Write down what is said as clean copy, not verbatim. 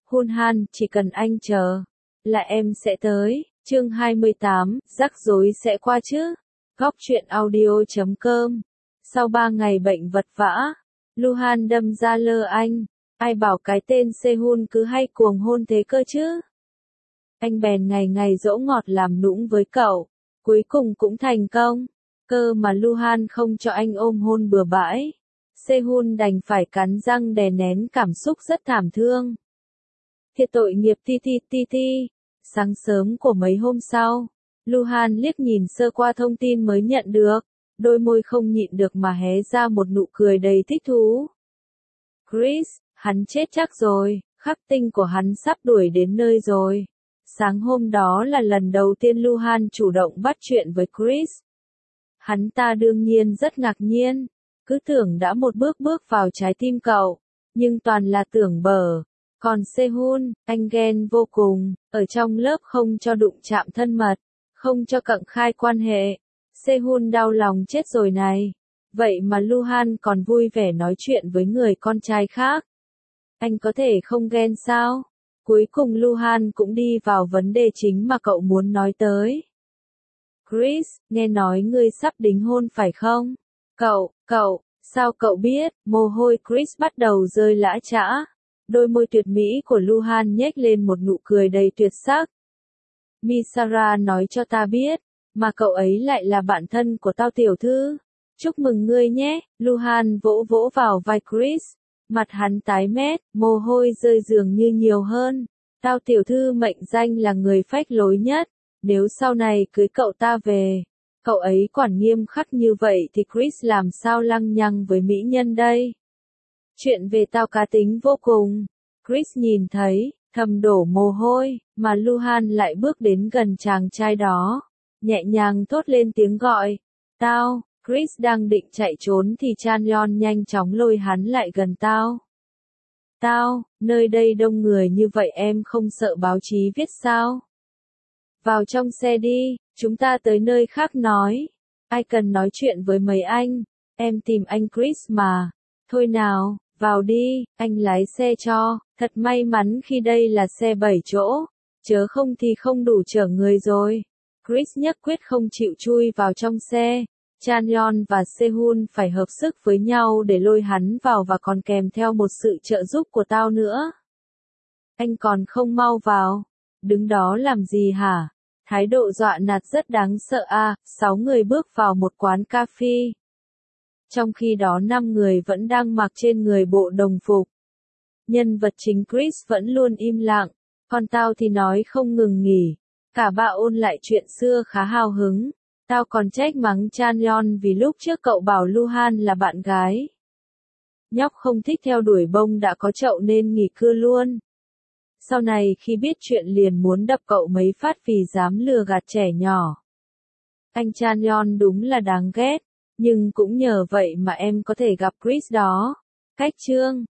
Hun Han, chỉ cần anh chờ, là em sẽ tới. Chương 28, rắc rối sẽ qua chứ. Góc truyện audio.com. Sau 3 ngày bệnh vật vã, Luhan đâm ra lơ anh. Ai bảo cái tên Sehun cứ hay cuồng hôn thế cơ chứ. Anh bèn ngày ngày dỗ ngọt làm nũng với cậu. Cuối cùng cũng thành công. Cơ mà Luhan không cho anh ôm hôn bừa bãi. Sehun đành phải cắn răng đè nén cảm xúc rất thảm thương. Thiệt tội nghiệp ti. Sáng sớm của mấy hôm sau, Luhan liếc nhìn sơ qua thông tin mới nhận được, đôi môi không nhịn được mà hé ra một nụ cười đầy thích thú. Chris, hắn chết chắc rồi, khắc tinh của hắn sắp đuổi đến nơi rồi. Sáng hôm đó là lần đầu tiên Luhan chủ động bắt chuyện với Chris. Hắn ta đương nhiên rất ngạc nhiên, cứ tưởng đã một bước bước vào trái tim cậu, nhưng toàn là tưởng bở. Còn Sehun, anh ghen vô cùng, ở trong lớp không cho đụng chạm thân mật, không cho cận khai quan hệ. Sehun đau lòng chết rồi này. Vậy mà Luhan còn vui vẻ nói chuyện với người con trai khác. Anh có thể không ghen sao? Cuối cùng Luhan cũng đi vào vấn đề chính mà cậu muốn nói tới. Chris, nghe nói ngươi sắp đính hôn phải không? Cậu, sao cậu biết? Mồ hôi Chris bắt đầu rơi lã chã. Đôi môi tuyệt mỹ của Luhan nhếch lên một nụ cười đầy tuyệt sắc. Misara nói cho ta biết, mà cậu ấy lại là bạn thân của tao tiểu thư. Chúc mừng ngươi nhé, Luhan vỗ vỗ vào vai Chris. Mặt hắn tái mét, mồ hôi rơi dường như nhiều hơn. Tao tiểu thư mệnh danh là người phách lối nhất. Nếu sau này cưới cậu ta về, cậu ấy quản nghiêm khắc như vậy thì Chris làm sao lăng nhăng với mỹ nhân đây? Chuyện về tao cá tính vô cùng. Chris nhìn thấy, thầm đổ mồ hôi, mà Luhan lại bước đến gần chàng trai đó. Nhẹ nhàng thốt lên tiếng gọi. Tao, Chris đang định chạy trốn thì Chanyeon nhanh chóng lôi hắn lại gần tao. Tao, nơi đây đông người như vậy em không sợ báo chí viết sao? Vào trong xe đi, chúng ta tới nơi khác nói. Ai cần nói chuyện với mấy anh, em tìm anh Chris mà. Thôi nào, vào đi, anh lái xe cho. Thật may mắn khi đây là xe 7 chỗ, chớ không thì không đủ chở người rồi. Chris nhất quyết không chịu chui vào trong xe. Chanyeon và Sehun phải hợp sức với nhau để lôi hắn vào và còn kèm theo một sự trợ giúp của tao nữa. Anh còn không mau vào, đứng đó làm gì hả? Thái độ dọa nạt rất đáng sợ à. 6 người bước vào một quán cà phê. Trong khi đó 5 người vẫn đang mặc trên người bộ đồng phục. Nhân vật chính Chris vẫn luôn im lặng, còn tao thì nói không ngừng nghỉ. Cả ba ôn lại chuyện xưa khá hào hứng. Tao còn trách mắng Chanyeon vì lúc trước cậu bảo Luhan là bạn gái. Nhóc không thích theo đuổi bông đã có chậu nên nghỉ cưa luôn. Sau này khi biết chuyện liền muốn đập cậu mấy phát vì dám lừa gạt trẻ nhỏ. Anh Chanyeon đúng là đáng ghét, nhưng cũng nhờ vậy mà em có thể gặp Chris đó. Cách chương